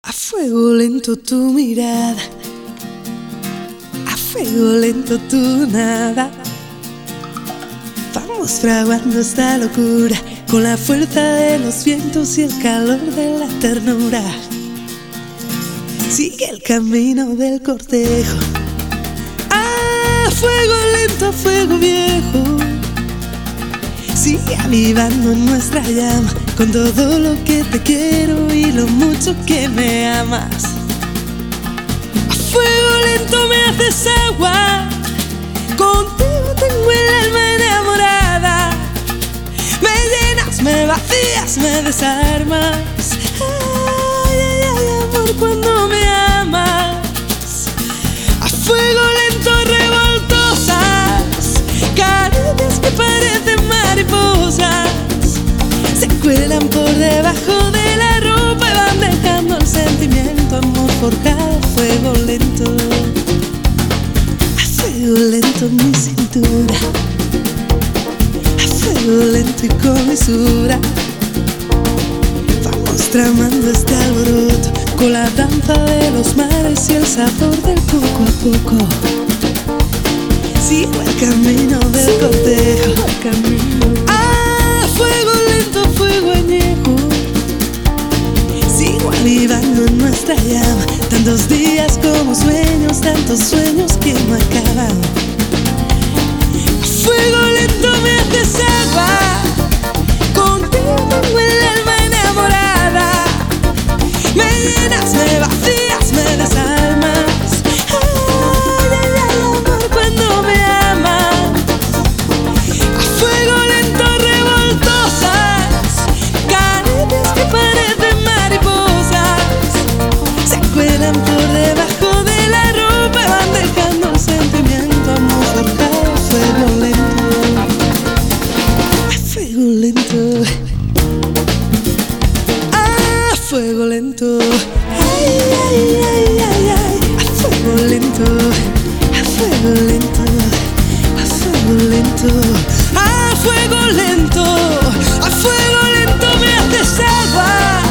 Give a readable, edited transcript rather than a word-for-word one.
A fuego lento tu mirada, a fuego lento tu nada. Vamos fraguando esta locura con la fuerza de los vientos y el calor de la ternura. Sigue el camino del cortejo, a fuego lento, a fuego viejo. Sigue avivando nuestra llama con todo lo que te quiero y lo mucho que me amas. A fuego lento me haces agua, contigo tengo el alma enamorada. Me llenas, me vacías, me desarmas. Ay, ay, ay, amor, cuando me amas. A fuego lento revoltosas, caricias que parecen mariposas, se cuelan por debajo de la ropa y van dejando el sentimiento, amor forjado a fuego lento. A fuego lento mi cintura, a fuego lento y con mesura. Vamos tramando este alboroto con la danza de los mares y el sabor del poco a poco. Sigo el camino del cortejo, a fuego lento, fuego añejo. Sigo avivando en nuestra llama, tantos días como sueños, tantos sueños que no acaban. A fuego lento me haces agua, contigo tengo el alma enamorada. Me llenas, me vacías, me desarmas. Ay, ay, ay, amor, cuando me amas. A fuego lento revoltosas, caricias que parecen mariposas, se cuelan por debajo de la ropa y van dejando el sentimiento, amor forjado a fuego lento. A fuego lento, a fuego lento. Ay, ay, ay, ay, ay. A fuego lento, a fuego lento, a fuego lento, a fuego lento, a fuego lento me haces agua.